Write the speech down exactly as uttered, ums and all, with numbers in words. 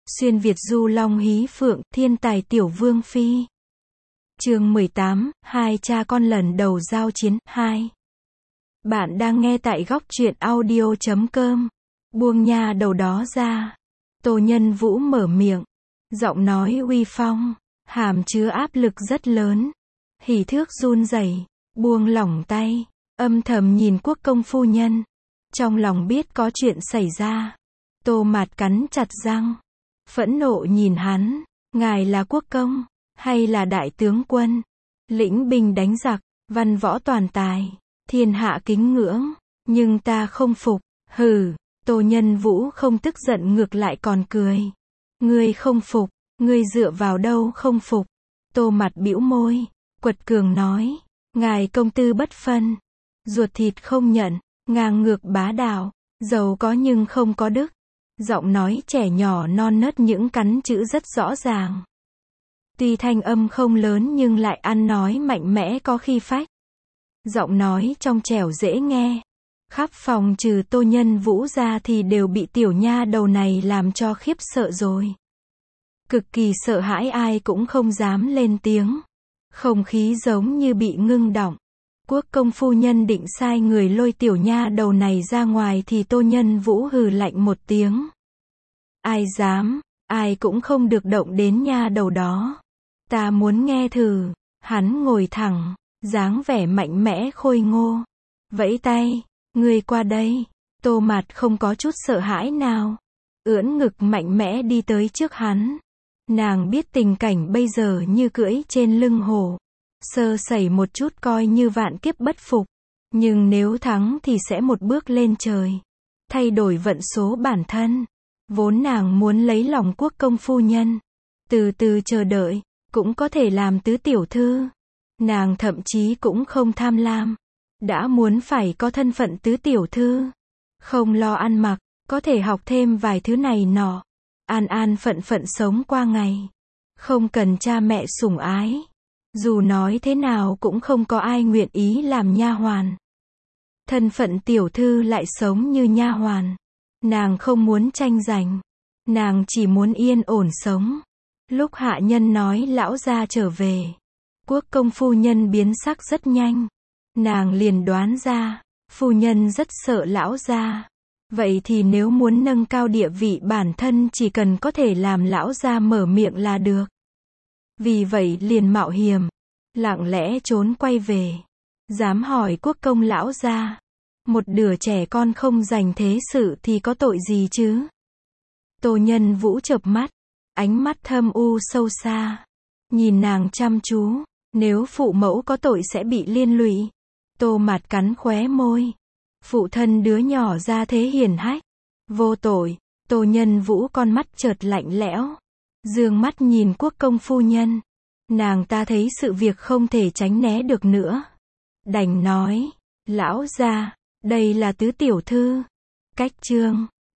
Xuyên Việt du long hí phượng, thiên tài tiểu vương phi. Chương mười tám, hai cha con lần đầu giao chiến, hai. Bạn đang nghe tại góc truyện audio chấm com. Buông nha đầu đó ra. Tô Nhân Vũ mở miệng. Giọng nói uy phong, hàm chứa áp lực rất lớn. Hỉ thước run rẩy, buông lỏng tay, âm thầm nhìn quốc công phu nhân. Trong lòng biết có chuyện xảy ra. Tô Mạt cắn chặt răng, phẫn nộ nhìn hắn, ngài là quốc công, hay là đại tướng quân? Lĩnh binh đánh giặc, văn võ toàn tài, thiên hạ kính ngưỡng, nhưng ta không phục, hừ. Tô Nhân Vũ không tức giận ngược lại còn cười. Ngươi không phục, ngươi dựa vào đâu không phục? Tô Mạt bĩu môi, quật cường nói, ngài công tư bất phân, ruột thịt không nhận, ngang ngược bá đạo, giàu có nhưng không có đức. Giọng nói trẻ nhỏ non nớt những cắn chữ rất rõ ràng. Tuy thanh âm không lớn nhưng lại ăn nói mạnh mẽ có khí phách. Giọng nói trong trẻo dễ nghe. Khắp phòng trừ Tô Nhân Vũ ra thì đều bị tiểu nha đầu này làm cho khiếp sợ rồi. Cực kỳ sợ hãi, ai cũng không dám lên tiếng. Không khí giống như bị ngưng đọng. Quốc công phu nhân định sai người lôi tiểu nha đầu này ra ngoài thì Tô Nhân Vũ hừ lạnh một tiếng. Ai dám, ai cũng không được động đến nha đầu đó. Ta muốn nghe thử. Hắn ngồi thẳng, dáng vẻ mạnh mẽ khôi ngô. Vẫy tay, ngươi qua đây. Tô Mạt không có chút sợ hãi nào. Ưỡn ngực mạnh mẽ đi tới trước hắn. Nàng biết tình cảnh bây giờ như cưỡi trên lưng hổ. Sơ sẩy một chút coi như vạn kiếp bất phục. Nhưng nếu thắng thì sẽ một bước lên trời. Thay đổi vận số bản thân. Vốn nàng muốn lấy lòng quốc công phu nhân. Từ từ chờ đợi, cũng có thể làm tứ tiểu thư. Nàng thậm chí cũng không tham lam. Đã muốn phải có thân phận tứ tiểu thư. Không lo ăn mặc, có thể học thêm vài thứ này nọ. An an phận phận sống qua ngày. Không cần cha mẹ sủng ái. Dù nói thế nào cũng không có ai nguyện ý làm nha hoàn. Thân phận tiểu thư lại sống như nha hoàn. Nàng không muốn tranh giành. Nàng chỉ muốn yên ổn sống. Lúc hạ nhân nói lão gia trở về, quốc công phu nhân biến sắc rất nhanh. Nàng liền đoán ra, phu nhân rất sợ lão gia. Vậy thì nếu muốn nâng cao địa vị bản thân chỉ cần có thể làm lão gia mở miệng là được. Vì vậy liền mạo hiểm, lặng lẽ trốn quay về. Dám hỏi quốc công lão gia, một đứa trẻ con không dành thế sự thì có tội gì chứ? Tô Nhân Vũ chợp mắt, ánh mắt thâm u sâu xa. Nhìn nàng chăm chú, nếu phụ mẫu có tội sẽ bị liên lụy. Tô Mạt cắn khóe môi. Phụ thân đứa nhỏ ra thế hiển hách, vô tội. Tô Nhân Vũ con mắt chợt lạnh lẽo. Dương mắt nhìn quốc công phu nhân. Nàng ta thấy sự việc không thể tránh né được nữa. Đành nói, lão gia, đây là tứ tiểu thư. Cách chương.